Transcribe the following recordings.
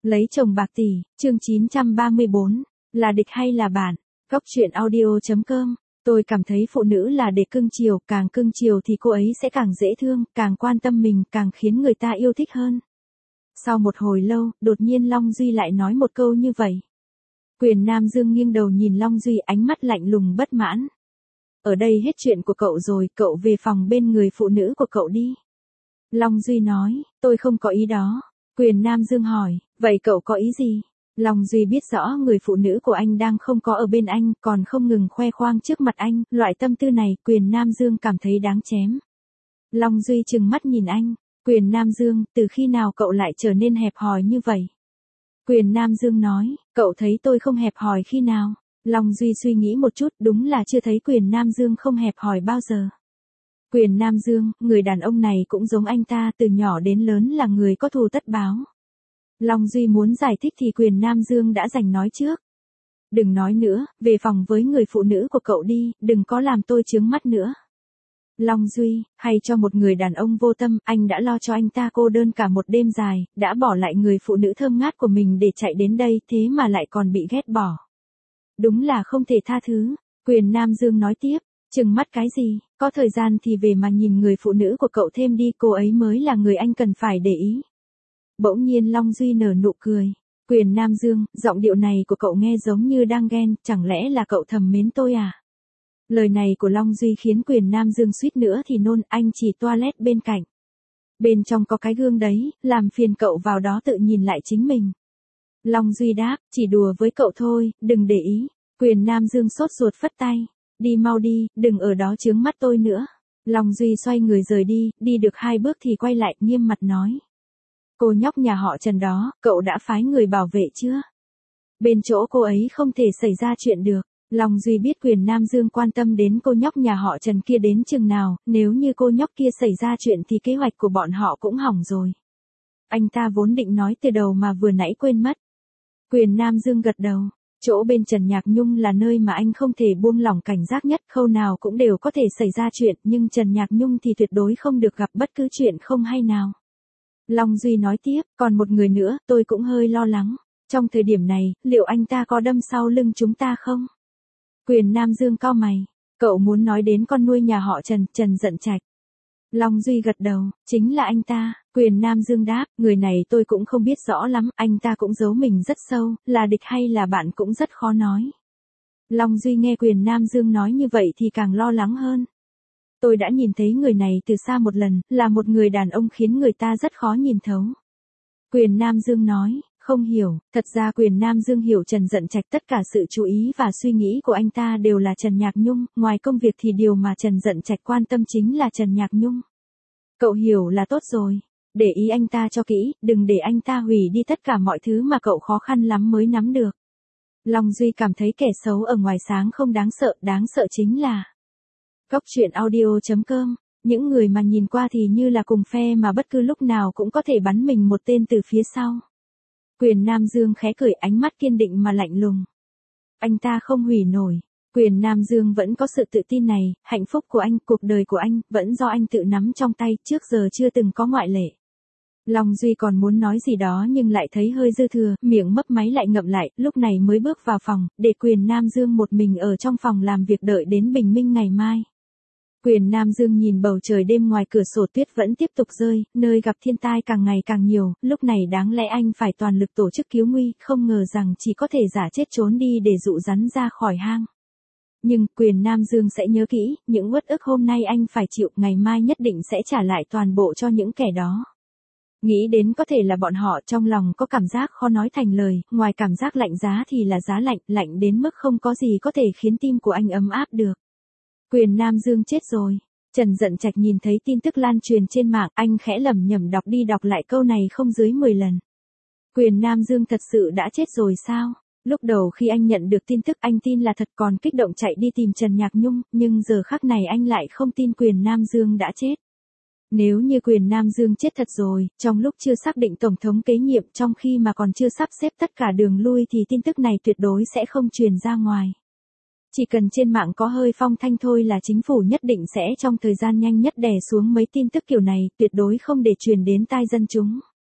Lấy chồng bạc tỷ, chương 934, là địch hay là bạn? Góc truyện audio.com. Tôi cảm thấy phụ nữ là để cưng chiều, càng cưng chiều thì cô ấy sẽ càng dễ thương, càng quan tâm mình, càng khiến người ta yêu thích hơn. Sau một hồi lâu, đột nhiên Long Duy lại nói một câu như vậy. Quyền Nam Dương nghiêng đầu nhìn Long Duy, ánh mắt lạnh lùng bất mãn. Ở đây hết chuyện của cậu rồi, cậu về phòng bên người phụ nữ của cậu đi. Long Duy nói, tôi không có ý đó. Quyền Nam Dương hỏi, vậy cậu có ý gì? Long Duy biết rõ người phụ nữ của anh đang không có ở bên anh, còn không ngừng khoe khoang trước mặt anh, loại tâm tư này, Quyền Nam Dương cảm thấy đáng chém. Long Duy trừng mắt nhìn anh, Quyền Nam Dương, từ khi nào cậu lại trở nên hẹp hòi như vậy? Quyền Nam Dương nói, cậu thấy tôi không hẹp hòi khi nào? Long Duy suy nghĩ một chút, đúng là chưa thấy Quyền Nam Dương không hẹp hòi bao giờ. Quyền Nam Dương, người đàn ông này cũng giống anh ta, từ nhỏ đến lớn là người có thù tất báo. Long Duy muốn giải thích thì Quyền Nam Dương đã giành nói trước. Đừng nói nữa, về phòng với người phụ nữ của cậu đi, đừng có làm tôi chướng mắt nữa. Long Duy, hay cho một người đàn ông vô tâm, anh đã lo cho anh ta cô đơn cả một đêm dài, đã bỏ lại người phụ nữ thơm ngát của mình để chạy đến đây, thế mà lại còn bị ghét bỏ. Đúng là không thể tha thứ. Quyền Nam Dương nói tiếp, chừng mắt cái gì, có thời gian thì về mà nhìn người phụ nữ của cậu thêm đi, cô ấy mới là người anh cần phải để ý. Bỗng nhiên Long Duy nở nụ cười. Quyền Nam Dương, giọng điệu này của cậu nghe giống như đang ghen, chẳng lẽ là cậu thầm mến tôi à? Lời này của Long Duy khiến Quyền Nam Dương suýt nữa thì nôn, anh chỉ toilet bên cạnh. Bên trong có cái gương đấy, làm phiền cậu vào đó tự nhìn lại chính mình. Long Duy đáp, chỉ đùa với cậu thôi, đừng để ý. Quyền Nam Dương sốt ruột phất tay. Đi mau đi, đừng ở đó chướng mắt tôi nữa. Long Duy xoay người rời đi, đi được 2 bước thì quay lại, nghiêm mặt nói. Cô nhóc nhà họ Trần đó, cậu đã phái người bảo vệ chưa? Bên chỗ cô ấy không thể xảy ra chuyện được. Long Duy biết Quyền Nam Dương quan tâm đến cô nhóc nhà họ Trần kia đến chừng nào, nếu như cô nhóc kia xảy ra chuyện thì kế hoạch của bọn họ cũng hỏng rồi. Anh ta vốn định nói từ đầu mà vừa nãy quên mất. Quyền Nam Dương gật đầu. Chỗ bên Trần Nhạc Nhung là nơi mà anh không thể buông lỏng cảnh giác nhất, khâu nào cũng đều có thể xảy ra chuyện, nhưng Trần Nhạc Nhung thì tuyệt đối không được gặp bất cứ chuyện không hay nào. Long Duy nói tiếp, còn một người nữa, tôi cũng hơi lo lắng. Trong thời điểm này, liệu anh ta có đâm sau lưng chúng ta không? Quyền Nam Dương cau mày. Cậu muốn nói đến con nuôi nhà họ Trần, Trần Dận Trạch. Long Duy gật đầu, chính là anh ta. Quyền Nam Dương đáp, người này tôi cũng không biết rõ lắm, anh ta cũng giấu mình rất sâu, là địch hay là bạn cũng rất khó nói. Long Duy nghe Quyền Nam Dương nói như vậy thì càng lo lắng hơn. Tôi đã nhìn thấy người này từ xa một lần, là một người đàn ông khiến người ta rất khó nhìn thấu. Quyền Nam Dương nói, không hiểu, thật ra Quyền Nam Dương hiểu Trần Dận Trạch, tất cả sự chú ý và suy nghĩ của anh ta đều là Trần Nhạc Nhung, ngoài công việc thì điều mà Trần Dận Trạch quan tâm chính là Trần Nhạc Nhung. Cậu hiểu là tốt rồi, để ý anh ta cho kỹ, đừng để anh ta hủy đi tất cả mọi thứ mà cậu khó khăn lắm mới nắm được. Long Duy cảm thấy kẻ xấu ở ngoài sáng không đáng sợ chính là Góc truyện audio.com, những người mà nhìn qua thì như là cùng phe mà bất cứ lúc nào cũng có thể bắn mình một tên từ phía sau. Quyền Nam Dương khẽ cười, ánh mắt kiên định mà lạnh lùng. Anh ta không hủy nổi. Quyền Nam Dương vẫn có sự tự tin này, hạnh phúc của anh, cuộc đời của anh, vẫn do anh tự nắm trong tay, trước giờ chưa từng có ngoại lệ. Long Duy còn muốn nói gì đó nhưng lại thấy hơi dư thừa, miệng mấp máy lại ngậm lại, lúc này mới bước vào phòng, để Quyền Nam Dương một mình ở trong phòng làm việc đợi đến bình minh ngày mai. Quyền Nam Dương nhìn bầu trời đêm ngoài cửa sổ, tuyết vẫn tiếp tục rơi, nơi gặp thiên tai càng ngày càng nhiều, lúc này đáng lẽ anh phải toàn lực tổ chức cứu nguy, không ngờ rằng chỉ có thể giả chết trốn đi để dụ rắn ra khỏi hang. Nhưng, Quyền Nam Dương sẽ nhớ kỹ, những uất ức hôm nay anh phải chịu, ngày mai nhất định sẽ trả lại toàn bộ cho những kẻ đó. Nghĩ đến có thể là bọn họ, trong lòng có cảm giác khó nói thành lời, ngoài cảm giác lạnh giá thì là giá lạnh, lạnh đến mức không có gì có thể khiến tim của anh ấm áp được. Quyền Nam Dương chết rồi. Trần Dận Trạch nhìn thấy tin tức lan truyền trên mạng, anh khẽ lẩm nhẩm đọc đi đọc lại câu này không dưới 10 lần. Quyền Nam Dương thật sự đã chết rồi sao? Lúc đầu khi anh nhận được tin tức anh tin là thật, còn kích động chạy đi tìm Trần Nhạc Nhung, nhưng giờ khắc này anh lại không tin Quyền Nam Dương đã chết. Nếu như Quyền Nam Dương chết thật rồi, trong lúc chưa xác định tổng thống kế nhiệm, trong khi mà còn chưa sắp xếp tất cả đường lui thì tin tức này tuyệt đối sẽ không truyền ra ngoài. Chỉ cần trên mạng có hơi phong thanh thôi là chính phủ nhất định sẽ trong thời gian nhanh nhất đè xuống mấy tin tức kiểu này, tuyệt đối không để truyền đến tai dân chúng.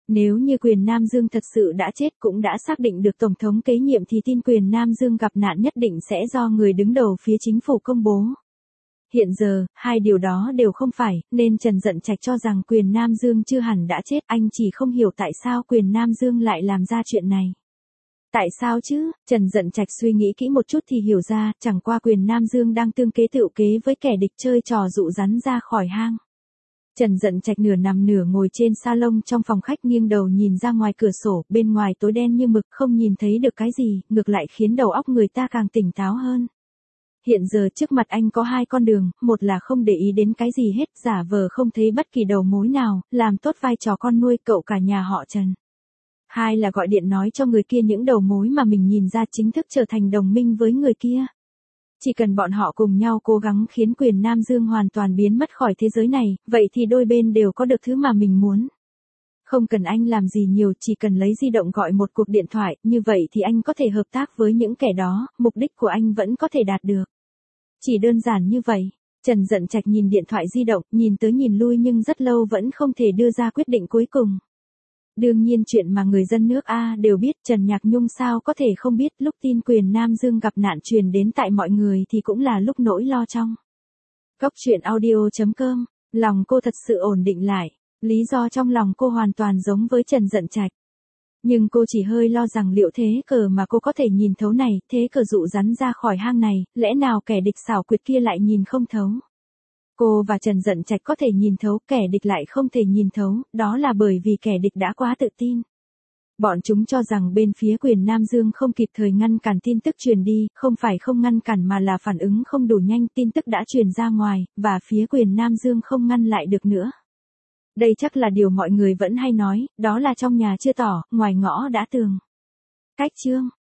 Nếu như quyền Nam Dương thật sự đã chết cũng đã xác định được Tổng thống kế nhiệm thì tin quyền Nam Dương gặp nạn nhất định sẽ do người đứng đầu phía chính phủ công bố. Hiện giờ, hai điều đó đều không phải, nên Trần Dận Trạch cho rằng quyền Nam Dương chưa hẳn đã chết, anh chỉ không hiểu tại sao quyền Nam Dương lại làm ra chuyện này. Tại sao chứ? Trần Dận Trạch suy nghĩ kỹ một chút thì hiểu ra, chẳng qua quyền Nam Dương đang tương kế tựu kế với kẻ địch chơi trò dụ rắn ra khỏi hang. Trần Dận Trạch nửa nằm nửa ngồi trên salon trong phòng khách nghiêng đầu nhìn ra ngoài cửa sổ, bên ngoài tối đen như mực không nhìn thấy được cái gì, ngược lại khiến đầu óc người ta càng tỉnh táo hơn. Hiện giờ trước mặt anh có hai con đường, một là không để ý đến cái gì hết, giả vờ không thấy bất kỳ đầu mối nào, làm tốt vai trò con nuôi cậu cả nhà họ Trần. Hai là gọi điện nói cho người kia những đầu mối mà mình nhìn ra chính thức trở thành đồng minh với người kia. Chỉ cần bọn họ cùng nhau cố gắng khiến quyền Nam Dương hoàn toàn biến mất khỏi thế giới này, vậy thì đôi bên đều có được thứ mà mình muốn. Không cần anh làm gì nhiều, chỉ cần lấy di động gọi một cuộc điện thoại, như vậy thì anh có thể hợp tác với những kẻ đó, mục đích của anh vẫn có thể đạt được. Chỉ đơn giản như vậy. Trần Dận Trạch nhìn điện thoại di động, nhìn tới nhìn lui nhưng rất lâu vẫn không thể đưa ra quyết định cuối cùng. Đương nhiên chuyện mà người dân nước A đều biết, Trần Nhạc Nhung sao có thể không biết, lúc tin quyền Nam Dương gặp nạn truyền đến tại mọi người thì cũng là lúc nỗi lo trong. Góc truyện audio.com, lòng cô thật sự ổn định lại, lý do trong lòng cô hoàn toàn giống với Trần Dận Trạch. Nhưng cô chỉ hơi lo rằng liệu thế cờ mà cô có thể nhìn thấu này, thế cờ dụ rắn ra khỏi hang này, lẽ nào kẻ địch xảo quyệt kia lại nhìn không thấu. Cô và Trần Dận Trạch có thể nhìn thấu, kẻ địch lại không thể nhìn thấu, đó là bởi vì kẻ địch đã quá tự tin. Bọn chúng cho rằng bên phía quyền Nam Dương không kịp thời ngăn cản tin tức truyền đi, không phải không ngăn cản mà là phản ứng không đủ nhanh, tin tức đã truyền ra ngoài, và phía quyền Nam Dương không ngăn lại được nữa. Đây chắc là điều mọi người vẫn hay nói, đó là trong nhà chưa tỏ, ngoài ngõ đã tường. Cách chương